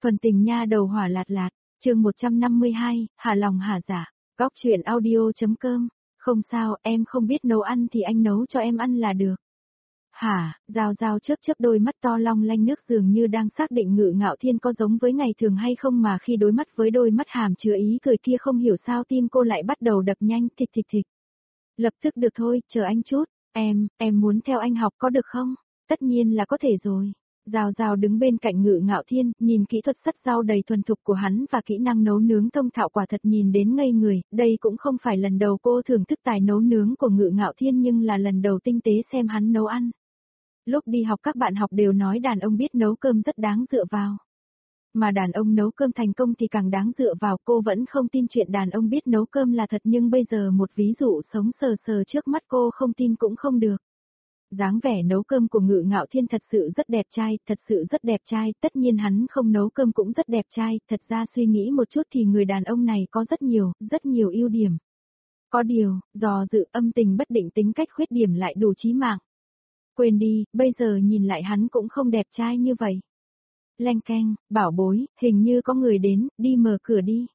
Phần tình nha đầu hỏa lạt lạt, chương 152, hà lòng hà dạ, góc chuyện audio.com, không sao, em không biết nấu ăn thì anh nấu cho em ăn là được. Hả, Giao Giao chớp chớp đôi mắt to long lanh nước dường như đang xác định Ngự Ngạo Thiên có giống với ngày thường hay không, mà khi đối mắt với đôi mắt hàm chứa ý cười kia không hiểu sao tim cô lại bắt đầu đập nhanh thịch thịch thịch. Lập tức được thôi, chờ anh chút, em muốn theo anh học có được không? Tất nhiên là có thể rồi. Giao Giao đứng bên cạnh Ngự Ngạo Thiên, nhìn kỹ thuật sắt rau đầy thuần thục của hắn và kỹ năng nấu nướng thông thạo quả thật nhìn đến ngây người, đây cũng không phải lần đầu cô thưởng thức tài nấu nướng của Ngự Ngạo Thiên nhưng là lần đầu tinh tế xem hắn nấu ăn. Lúc đi học các bạn học đều nói đàn ông biết nấu cơm rất đáng dựa vào. Mà đàn ông nấu cơm thành công thì càng đáng dựa vào, cô vẫn không tin chuyện đàn ông biết nấu cơm là thật nhưng bây giờ một ví dụ sống sờ sờ trước mắt cô không tin cũng không được. Dáng vẻ nấu cơm của Ngự Ngạo Thiên thật sự rất đẹp trai, thật sự rất đẹp trai, tất nhiên hắn không nấu cơm cũng rất đẹp trai, thật ra suy nghĩ một chút thì người đàn ông này có rất nhiều ưu điểm. Có điều, do dự âm tình bất định tính cách khuyết điểm lại đủ chí mạng. Quên đi, bây giờ nhìn lại hắn cũng không đẹp trai như vậy. Leng keng, bảo bối, hình như có người đến, đi mở cửa đi.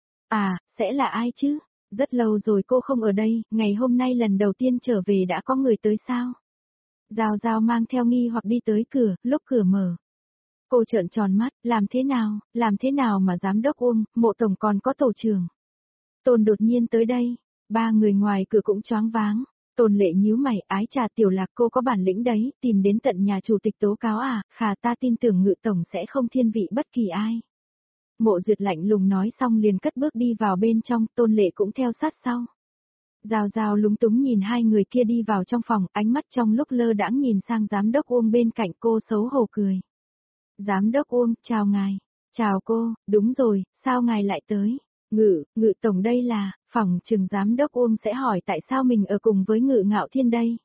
À, sẽ là ai chứ? Rất lâu rồi cô không ở đây, ngày hôm nay lần đầu tiên trở về đã có người tới sao? Giao Giao mang theo nghi hoặc đi tới cửa, lúc cửa mở. Cô trợn tròn mắt, làm thế nào mà giám đốc Uông, Mộ tổng còn có tổ trưởng. Tôn đột nhiên tới đây, ba người ngoài cửa cũng choáng váng. Tôn Lệ nhíu mày, ái trà Tiểu Lạc cô có bản lĩnh đấy, tìm đến tận nhà chủ tịch tố cáo à, khà ta tin tưởng Ngự tổng sẽ không thiên vị bất kỳ ai. Mộ Duyệt lạnh lùng nói xong liền cất bước đi vào bên trong, Tôn Lệ cũng theo sát sau. Giao Giao lúng túng nhìn hai người kia đi vào trong phòng, ánh mắt trong lúc lơ đãng nhìn sang giám đốc Uông bên cạnh, cô xấu hổ cười. Giám đốc Uông, chào ngài. Chào cô, đúng rồi, sao ngài lại tới? Ngự tổng đây là, phòng trừng giám đốc Uông sẽ hỏi tại sao mình ở cùng với Ngự Ngạo Thiên đây.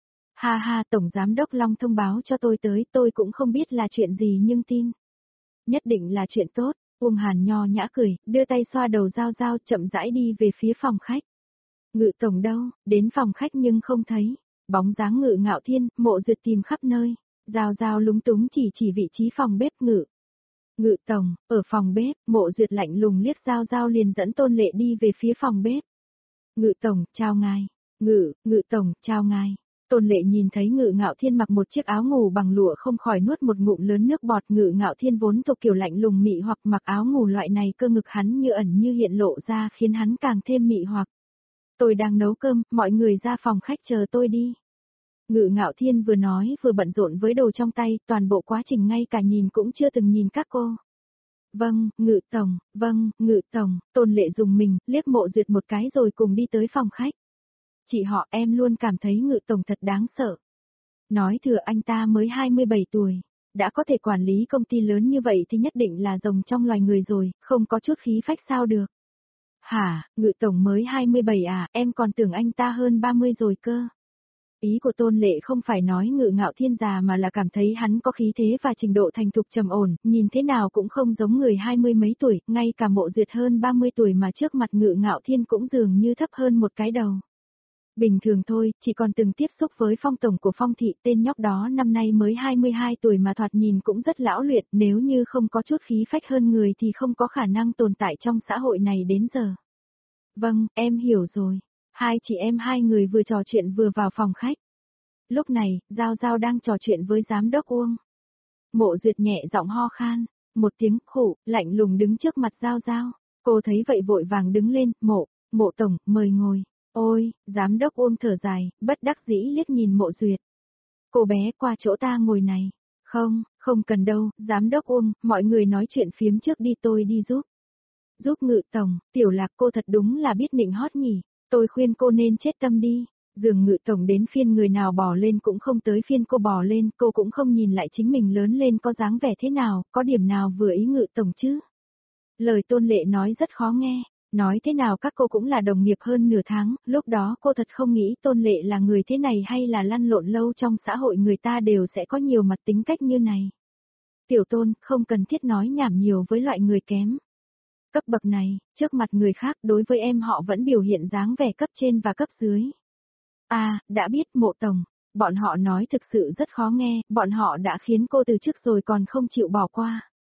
Ha ha, tổng giám đốc Long thông báo cho tôi tới, tôi cũng không biết là chuyện gì nhưng tin. Nhất định là chuyện tốt, Uông Hàn nho nhã cười, đưa tay xoa đầu Giao Giao chậm rãi đi về phía phòng khách. Ngự tổng đâu, đến phòng khách nhưng không thấy. Bóng dáng Ngự Ngạo Thiên, Mộ Duyệt tìm khắp nơi. Giao Giao lúng túng chỉ vị trí phòng bếp. Ngự tổng, ở phòng bếp, Mộ Duyệt lạnh lùng liếc Giao Giao liền dẫn Tôn Lệ đi về phía phòng bếp. Ngự tổng, chào ngài. Ngự tổng, chào ngài. Tôn Lệ nhìn thấy Ngự Ngạo Thiên mặc một chiếc áo ngủ bằng lụa không khỏi nuốt một ngụm lớn nước bọt. Ngự Ngạo Thiên vốn thuộc kiểu lạnh lùng mị hoặc, mặc áo ngủ loại này cơ ngực hắn như ẩn như hiện lộ ra khiến hắn càng thêm mị hoặc. Tôi đang nấu cơm, mọi người ra phòng khách chờ tôi đi. Ngự Ngạo Thiên vừa nói vừa bận rộn với đồ trong tay, toàn bộ quá trình ngay cả nhìn cũng chưa từng nhìn các cô. Vâng, Ngự tổng, Tôn Lệ dùng mình, liếc Mộ Duyệt một cái rồi cùng đi tới phòng khách. Chị họ, em luôn cảm thấy Ngự tổng thật đáng sợ. Nói thừa anh ta mới 27 tuổi, đã có thể quản lý công ty lớn như vậy thì nhất định là rồng trong loài người rồi, không có chút khí phách sao được. Hả, Ngự tổng mới 27 à, em còn tưởng anh ta hơn 30 rồi cơ. Ý của Tôn Lệ không phải nói Ngự Ngạo Thiên già mà là cảm thấy hắn có khí thế và trình độ thành thục trầm ổn, nhìn thế nào cũng không giống người 20 mấy tuổi, ngay cả Mộ Duyệt hơn 30 tuổi mà trước mặt Ngự Ngạo Thiên cũng dường như thấp hơn một cái đầu. Bình thường thôi, chỉ còn từng tiếp xúc với Phong tổng của Phong thị, tên nhóc đó năm nay mới 22 tuổi mà thoạt nhìn cũng rất lão luyện, nếu như không có chút khí phách hơn người thì không có khả năng tồn tại trong xã hội này đến giờ. Vâng, em hiểu rồi. Hai chị em hai người vừa trò chuyện vừa vào phòng khách. Lúc này, Giao Giao đang trò chuyện với giám đốc Uông. Mộ Duyệt nhẹ giọng ho khan, một tiếng khổ, lạnh lùng đứng trước mặt Giao Giao. Cô thấy vậy vội vàng đứng lên, Mộ tổng, mời ngồi. Ôi, giám đốc Uông thở dài, bất đắc dĩ liếc nhìn Mộ Duyệt. Cô bé qua chỗ ta ngồi này. Không cần đâu, giám đốc Uông, mọi người nói chuyện phiếm trước đi, tôi đi giúp. Giúp Ngự tổng, Tiểu Lạc cô thật đúng là biết nịnh hót nhỉ, tôi khuyên cô nên chết tâm đi. Dường Ngự tổng đến phiên người nào bò lên cũng không tới phiên cô bò lên, cô cũng không nhìn lại chính mình lớn lên có dáng vẻ thế nào, có điểm nào vừa ý Ngự tổng chứ. Lời Tôn Lệ nói rất khó nghe, nói thế nào các cô cũng là đồng nghiệp hơn nửa tháng, lúc đó cô thật không nghĩ Tôn Lệ là người thế này hay là lăn lộn lâu trong xã hội người ta đều sẽ có nhiều mặt tính cách như này. Tiểu Tôn, không cần thiết nói nhảm nhiều với loại người kém. Cấp bậc này, trước mặt người khác đối với em họ vẫn biểu hiện dáng vẻ cấp trên và cấp dưới. À, đã biết Mộ tổng, bọn họ nói thực sự rất khó nghe, bọn họ đã khiến cô từ chức rồi còn không chịu bỏ qua.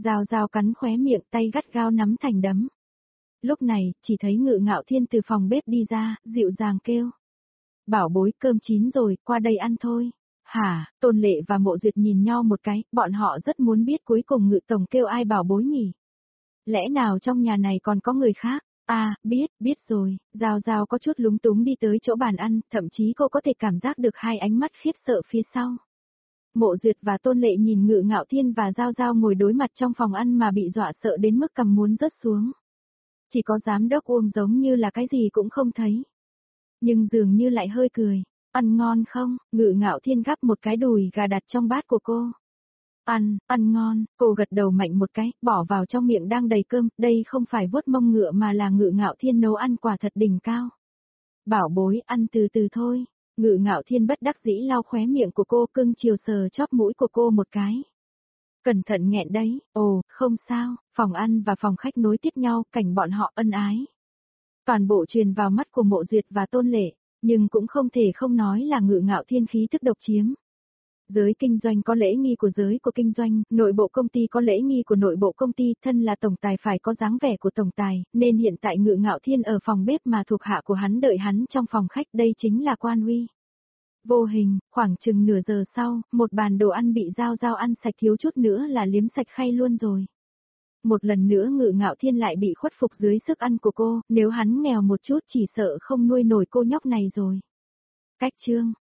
Giao Giao cắn khóe miệng, tay gắt gao nắm thành đấm. Lúc này, chỉ thấy Ngự Ngạo Thiên từ phòng bếp đi ra, dịu dàng kêu. Bảo bối, cơm chín rồi, qua đây ăn thôi. Hả, Tôn Lệ và Mộ Duyệt nhìn nhau một cái, bọn họ rất muốn biết cuối cùng Ngự Tổng kêu ai bảo bối nhỉ? Lẽ nào trong nhà này còn có người khác? À, biết rồi, Giao Giao có chút lúng túng đi tới chỗ bàn ăn, thậm chí cô có thể cảm giác được hai ánh mắt khiếp sợ phía sau. Mộ Duyệt và Tôn Lệ nhìn Ngự Ngạo Thiên và Giao Giao ngồi đối mặt trong phòng ăn mà bị dọa sợ đến mức cằm muốn rớt xuống. Chỉ có giám đốc Uông giống như là cái gì cũng không thấy. Nhưng dường như lại hơi cười. Ăn ngon không? Ngự Ngạo Thiên gắp một cái đùi gà đặt trong bát của cô. Ăn ngon, cô gật đầu mạnh một cái, bỏ vào trong miệng đang đầy cơm, đây không phải vuốt mông ngựa mà là Ngự Ngạo Thiên nấu ăn quả thật đỉnh cao. Bảo bối, ăn từ từ thôi. Ngự Ngạo Thiên bất đắc dĩ lau khóe miệng của cô, cưng chiều sờ chóp mũi của cô một cái. Cẩn thận nghẹn đấy, ồ, không sao, phòng ăn và phòng khách nối tiếp nhau, cảnh bọn họ ân ái. Toàn bộ truyền vào mắt của Mộ Duyệt và Tôn Lệ, nhưng cũng không thể không nói là Ngự Ngạo Thiên khí thức độc chiếm. Giới kinh doanh có lễ nghi của giới của kinh doanh, nội bộ công ty có lễ nghi của nội bộ công ty, thân là tổng tài phải có dáng vẻ của tổng tài, nên hiện tại Ngự Ngạo Thiên ở phòng bếp mà thuộc hạ của hắn đợi hắn trong phòng khách, đây chính là quan uy. Vô hình, khoảng chừng nửa giờ sau, một bàn đồ ăn bị Giao Giao ăn sạch thiếu chút nữa là liếm sạch khay luôn rồi. Một lần nữa Ngự Ngạo Thiên lại bị khuất phục dưới sức ăn của cô, nếu hắn nghèo một chút chỉ sợ không nuôi nổi cô nhóc này rồi. Cách chương